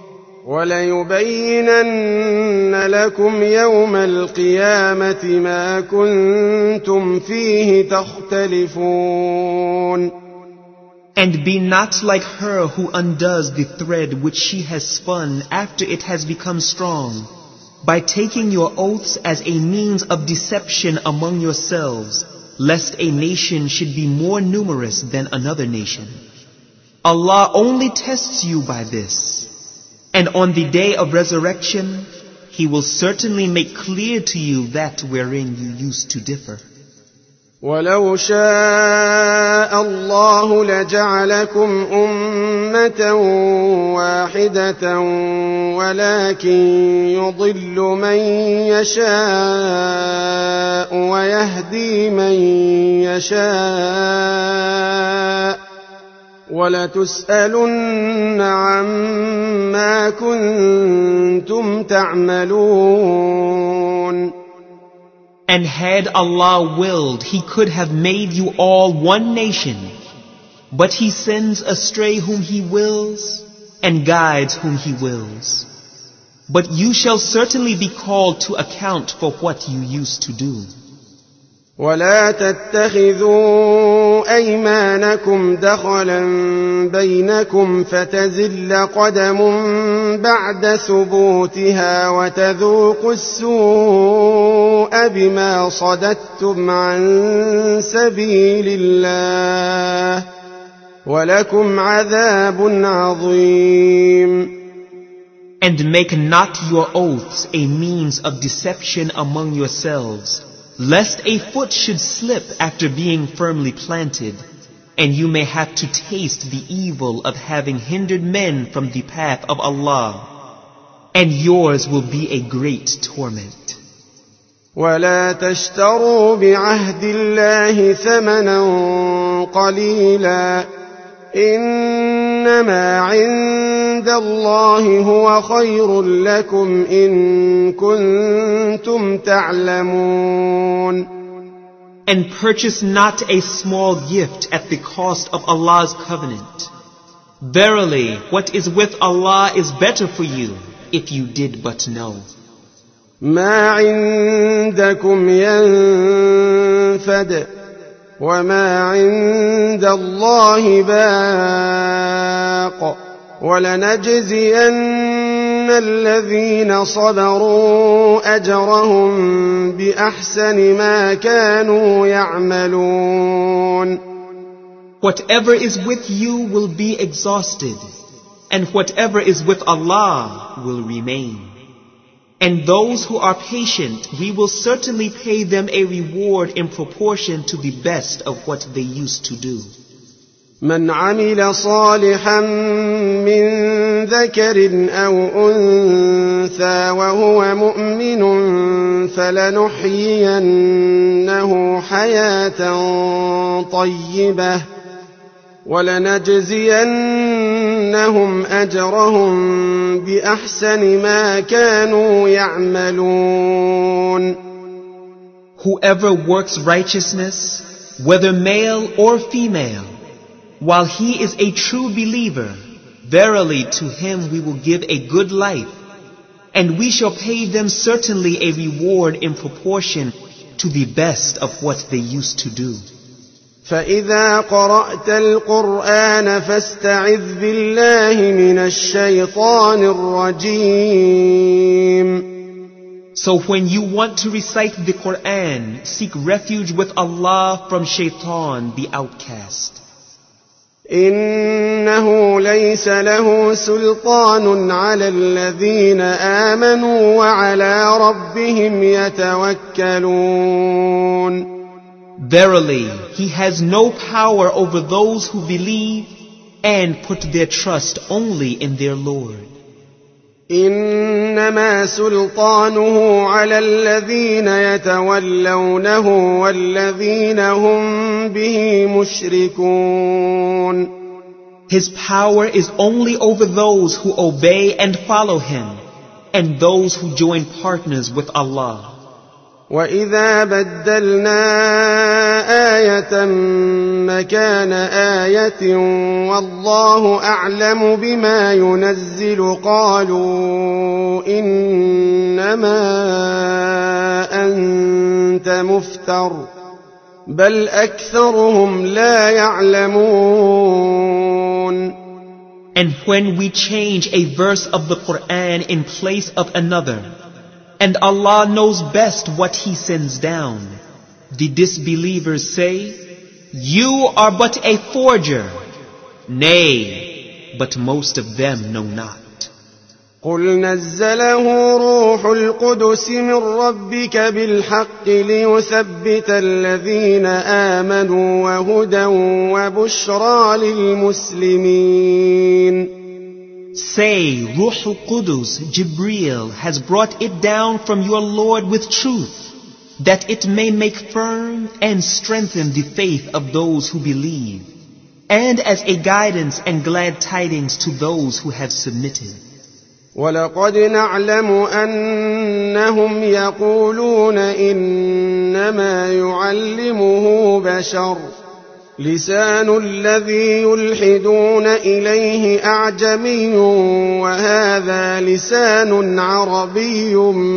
وليبينن لكم يوم القيامة ما كنتم فيه تختلفون. And be not like her who undoes the thread which she has spun after it has become strong, by taking your oaths as a means of deception among yourselves, lest a nation should be more numerous than another nation. Allah only tests you by this. And on the day of resurrection, He will certainly make clear to you that wherein you used to differ. ولو شاء الله لجعلكم أمة واحدة ولكن يضل من يشاء ويهدي من يشاء ولتسألن عما كنتم تعملون. And had Allah willed, He could have made you all one nation. But He sends astray whom He wills, and guides whom He wills. But you shall certainly be called to account for what you used to do. ولا تتخذوا أيمانكم دخلا بينكم فتزل قدم بعد ثبوتها وتذوقوا السوء بما صددتم عن سبيل الله ولكم عذاب عظيم. And make not your oaths a means of deception among yourselves, lest a foot should slip after being firmly planted, and you may have to taste the evil of having hindered men from the path of Allah, and yours will be a great torment. ولا تشتروا بعهد الله ثمنا قليلا إنما عند الله هو خير لكم إن كنتم تعلمون. And purchase not a small gift at the cost of Allah's covenant. Verily, what is with Allah is better for you, if you did but know. ما عندكم ينفد وما عند الله باق ولنجزين الذين صبروا أجرهم بأحسن ما كانوا يعملون. Whatever is with you will be exhausted, and whatever is with Allah will remain. And those who are patient, we will certainly pay them a reward in proportion to the best of what they used to do. من عمل صالحا من ذكر أو أنثى وهو مؤمن فلنحيينه حياة طيبة ولنجزينهم أجرهم بأحسن ما كانوا يعملون. Whoever works righteousness, whether male or female, while he is a true believer, verily to him we will give a good life, and we shall pay them certainly a reward in proportion to the best of what they used to do. فإذا قرأت القرآن فاستعذ بالله من الشيطان الرجيم. So when you want to recite the Quran, seek refuge with Allah from Shaitan, the outcast. إنه ليس له سلطان على الذين آمنوا وعلى ربهم يتوكلون. Verily, he has no power over those who believe and put their trust only in their Lord. إنما سلطانه على الذين يتولونه والذين هم به مشركون. His power is only over those who obey and follow him and those who join partners with Allah. وَإِذَا بَدَّلْنَا آيَةً مَكَانَ آيَةٍ وَاللَّهُ أَعْلَمُ بِمَا يُنَزِّلُ قَالُوا إِنَّمَا أَنْتَ مُفْتَرٍ بَلْ أَكْثَرُهُمْ لَا يَعْلَمُونَ. And when we change a verse of the Quran in place of another, and Allah knows best what He sends down, the disbelievers say, "You are but a forger." Nay, but most of them know not. قل نزله روح القدس من ربك بالحق ليثبت الذين آمنوا وهدى وبشرى للمسلمين. Say, Ruh al-Qudus, Jibreel, has brought it down from your Lord with truth, that it may make firm and strengthen the faith of those who believe, and as a guidance and glad tidings to those who have submitted. وَلَقَدْ نَعْلَمُ أَنَّهُمْ يَقُولُونَ إِنَّمَا يُعَلِّمُهُ بَشَرٌ لسان الذي يلحدون إليه أعجمي وهذا لسان عربي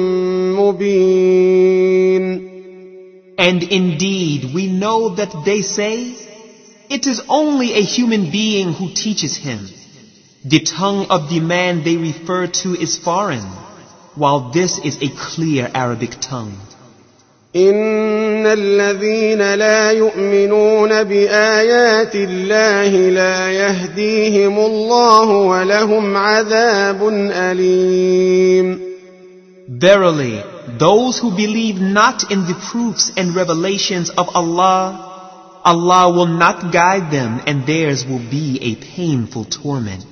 مبين. And indeed we know that they say, it is only a human being who teaches him. The tongue of the man they refer to is foreign, while this is a clear Arabic tongue. إن الذين لا يؤمنون بآيات الله لا يهديهم الله ولهم عذاب أليم. Verily, those who believe not in the proofs and revelations of Allah, Allah will not guide them and theirs will be a painful torment.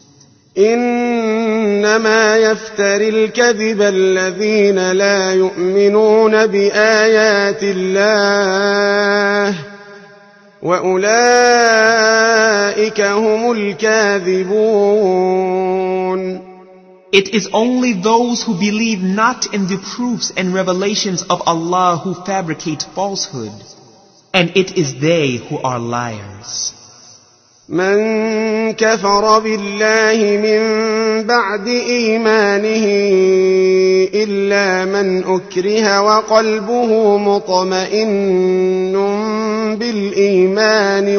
إنما يفتري الكذب الذين لا يؤمنون بآيات الله وأولئك هم الكاذبون. It is only those who believe not in the proofs and revelations of Allah who fabricate falsehood, and it is they who are liars. من كفر بالله من بعد إيمانه إلا من أكره وقلبه مطمئن بالإيمان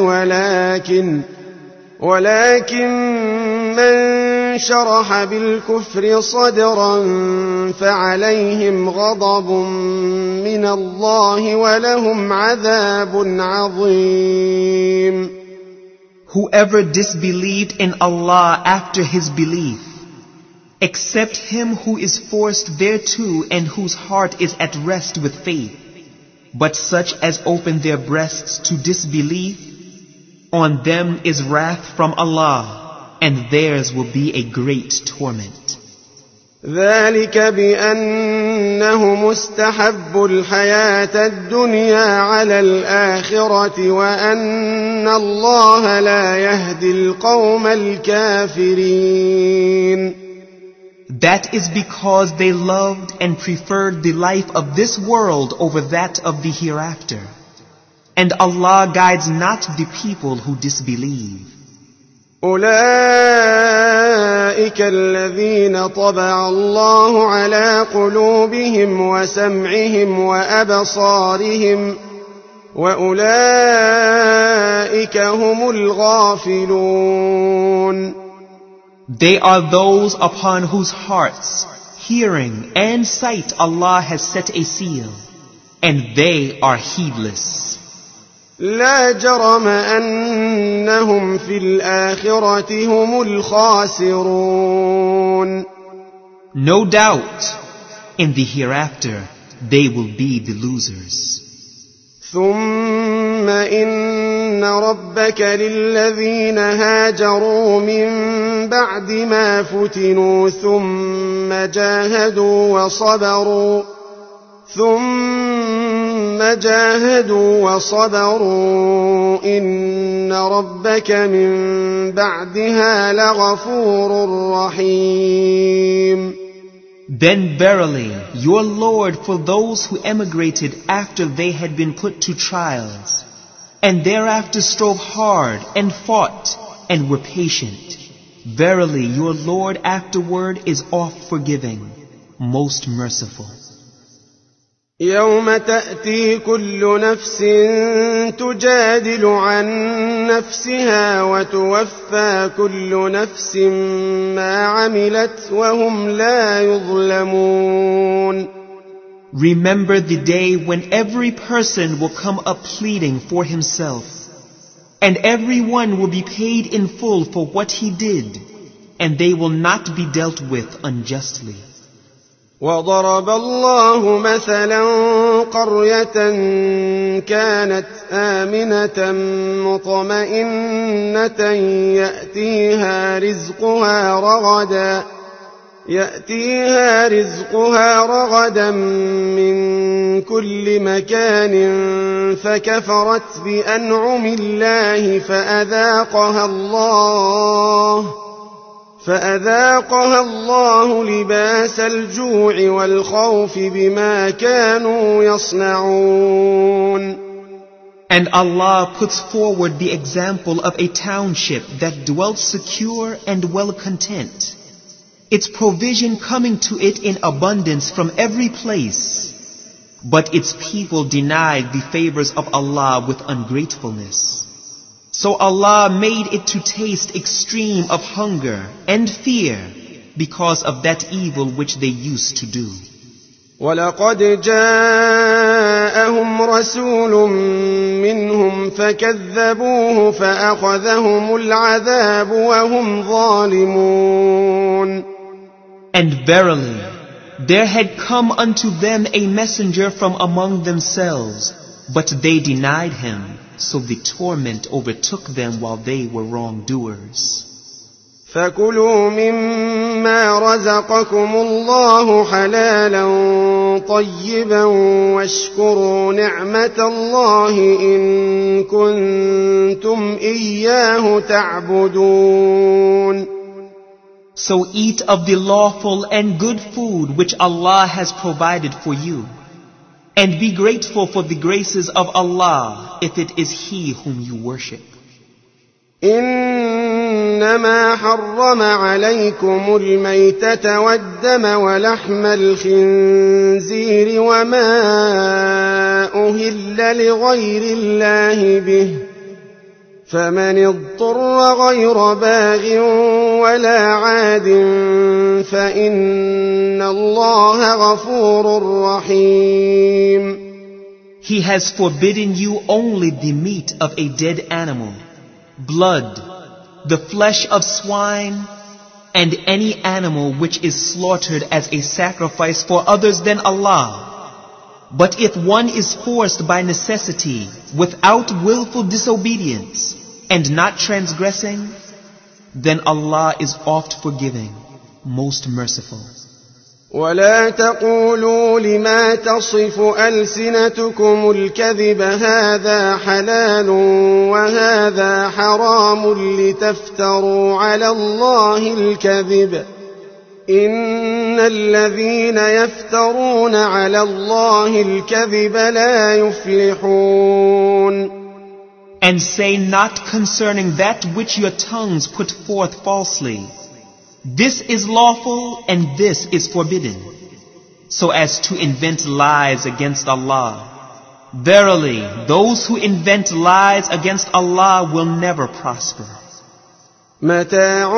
ولكن من شرح بالكفر صدرا فعليهم غضب من الله ولهم عذاب عظيم. Whoever disbelieved in Allah after his belief, except him who is forced thereto and whose heart is at rest with faith, but such as open their breasts to disbelief, on them is wrath from Allah, and theirs will be a great torment. ذلك بأنه مستحب الحياة الدنيا على الآخرة وأن الله لا يهدي القوم الكافرين. That is because they loved and preferred the life of this world over that of the hereafter. And Allah guides not the people who disbelieve. أولئك الذين طبع الله على قلوبهم وسمعهم وأبصارهم وأولئك هم الغافلون. They are those upon whose hearts, hearing and sight Allah has set a seal, and they are heedless. لا جرم أنهم في الآخرة هم الخاسرون. No doubt, in the hereafter, they will be the losers. ثم إن ربك للذين هاجروا من بعد ما فتنوا ثم جاهدوا وصبروا إن ربك من بعدها لغفور رحيم. Then verily, your Lord for those who emigrated after they had been put to trials, and thereafter strove hard and fought and were patient. Verily, your Lord afterward is oft forgiving, most merciful. يوم تأتي كل نفس تجادل عن نفسها وتوفى كل نفس ما عملت وهم لا يظلمون. Remember the day when every person will come up pleading for himself, and everyone will be paid in full for what he did, and they will not be dealt with unjustly. وضرب الله مثلا قرية كانت آمنة مطمئنة يأتيها رزقها رغدا من كل مكان فكفرت بأنعم الله فأذاقها الله لباس الجوع والخوف بما كانوا يصنعون. And Allah puts forward the example of a township that dwelt secure and well content, its provision coming to it in abundance from every place. But its people denied the favors of Allah with ungratefulness. So Allah made it to taste extreme of hunger and fear because of that evil which they used to do. وَلَقَدْ جَاءَهُمْ رَسُولٌ مِّنْهُمْ فَكَذَّبُوهُ فَأَخَذَهُمُ الْعَذَابُ وَهُمْ ظَالِمُونَ. And verily, there had come unto them a messenger from among themselves, but they denied him. So the torment overtook them while they were wrongdoers. فَكُلُوا مِمَّا رَزَقَكُمُ اللَّهُ حَلَالًا طَيِّبًا وَاشْكُرُوا نِعْمَةَ اللَّهِ إِن كُنتُمْ إِيَّاهُ تَعْبُدُونَ. So eat of the lawful and good food which Allah has provided for you, and be grateful for the graces of Allah if it is He whom you worship. إنما حرم عليكم الميتة والدم ولحم الخنزير وما أهل لغير الله به فمن اضطر غير باغ ولا عاد فإن الله غفور رحيم. He has forbidden you only the meat of a dead animal, blood, the flesh of swine, and any animal which is slaughtered as a sacrifice for others than Allah. But if one is forced by necessity, without willful disobedience, and not transgressing, then Allah is oft forgiving, most merciful. ولا تقولوا لما تصف ألسنتكم الكذب هذا حلال وهذا حرام لتفتروا على الله الكذب إن الذين يفترون على الله الكذب لا يفلحون. And say not concerning that which your tongues put forth falsely, this is lawful and this is forbidden, so as to invent lies against Allah. Verily, those who invent lies against Allah will never prosper. متاع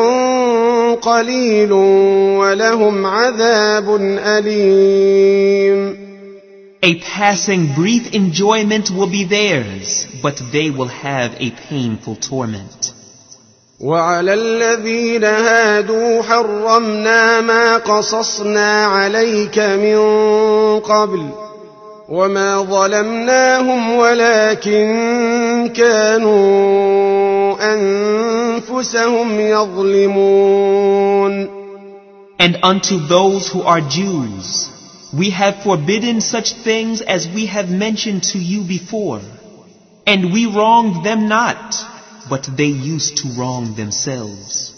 قليل ولهم عذاب أليم. A passing brief enjoyment will be theirs, but they will have a painful torment. وعلى الذين هادوا حرمنا ما قصصنا عليك من قبل وما ظلمناهم ولكن كانوا أنفسهم يظلمون. And unto those who are Jews, we have forbidden such things as we have mentioned to you before, and we wronged them not, but they used to wrong themselves.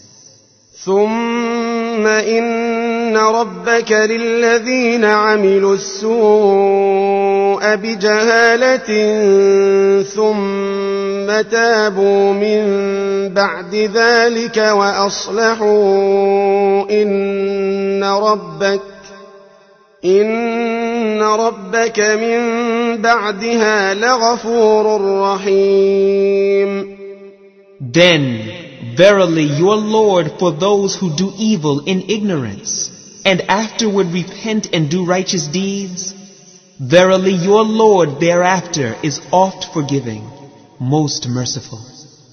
ثم إن ربك للذين عملوا السوء بجهالة ثم تابوا من بعد ذلك وأصلحوا إن ربك من بعدها لغفور رحيم. Then, verily your Lord for those who do evil in ignorance, and afterward repent and do righteous deeds, verily your Lord thereafter is oft forgiving, most merciful.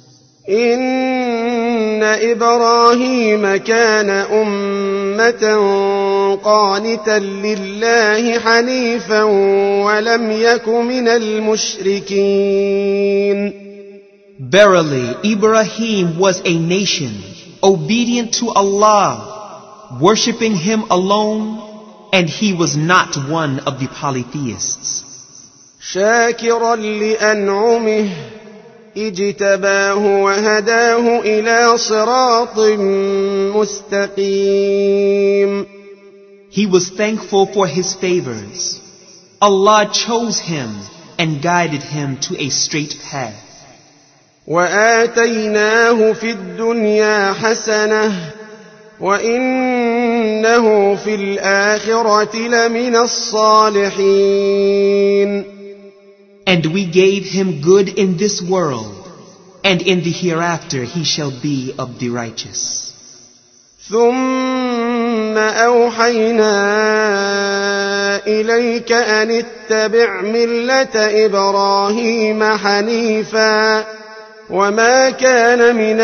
إن إبراهيم كان أمة قانتا لله حنيفا ولم يك من المشركين. Verily, Ibrahim was a nation, obedient to Allah, worshipping Him alone, and he was not one of the polytheists. شاكرا لأنعمه اجتباه وهداه إلى صراط مستقيم. He was thankful for His favors. Allah chose him and guided him to a straight path. وآتيناه في الدنيا حسنة وإنه في الآخرة لمن الصالحين. And we gave him good in this world, and in the hereafter he shall be of the righteous. ثم أوحينا إليك أن اتبع ملة إبراهيم حنيفا وما كان من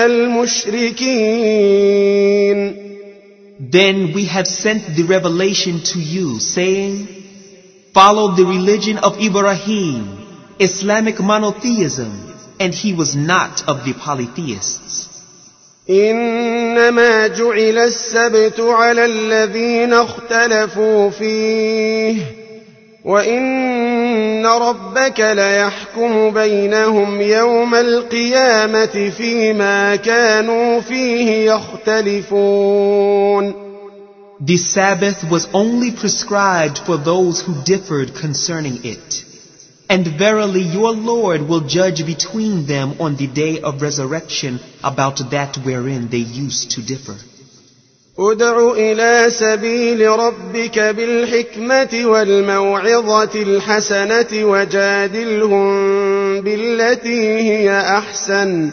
المشركين. Then we have sent the revelation to you, saying, follow the religion of Ibrahim, Islamic monotheism, and he was not of the polytheists. إنما جعل السبت على الذين اختلفوا فيه وإن ربك ليحكم بينهم يوم القيامة فيما كانوا فيه يختلفون. The Sabbath was only prescribed for those who differed concerning it. And verily your Lord will judge between them on the day of resurrection about that wherein they used to differ. ادع إلى سبيل ربك بالحكمة والموعظة الحسنة وجادلهم بالتي هي أحسن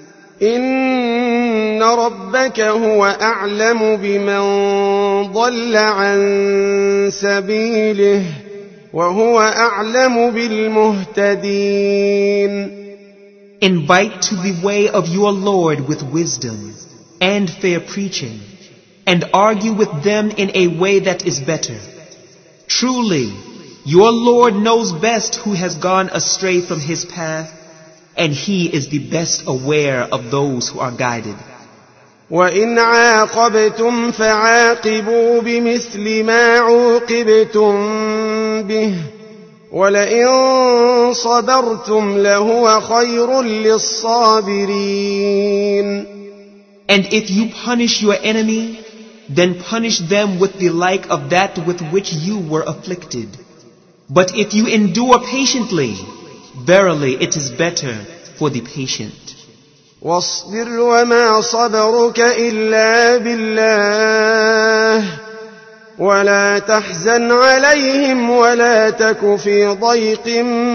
إن ربك هو أعلم بمن ضل عن سبيله وهو أعلم بالمهتدين. Invite to the way of your Lord with wisdom and fair preaching, and argue with them in a way that is better. Truly, your Lord knows best who has gone astray from His path, and He is the best aware of those who are guided. وَإِنْ عَاقَبْتُمْ فَعَاقِبُوا بِمِثْلِ مَا عُوقِبْتُمْ بِهِ وَلَئِنْ صَبَرْتُمْ لَهُوَ خَيْرٌ لِلصَّابِرِينَ. And if you punish your enemy, then punish them with the like of that with which you were afflicted. But if you endure patiently, verily it is better for the patient. واصبر وما صبرك إلا بالله ولا تحزن عليهم ولا تك في ضيق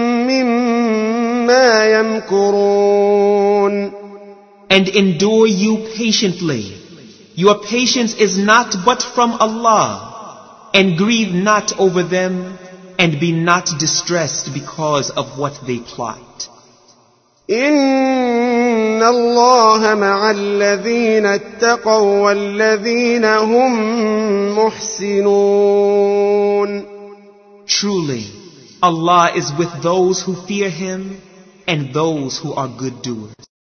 مما يمكرون. And endure you patiently. Your patience is not but from Allah, and grieve not over them, and be not distressed because of what they plot. إن الله مع الذين اتقوا والذين هم محسنون. Truly, Allah is with those who fear Him and those who are good doers.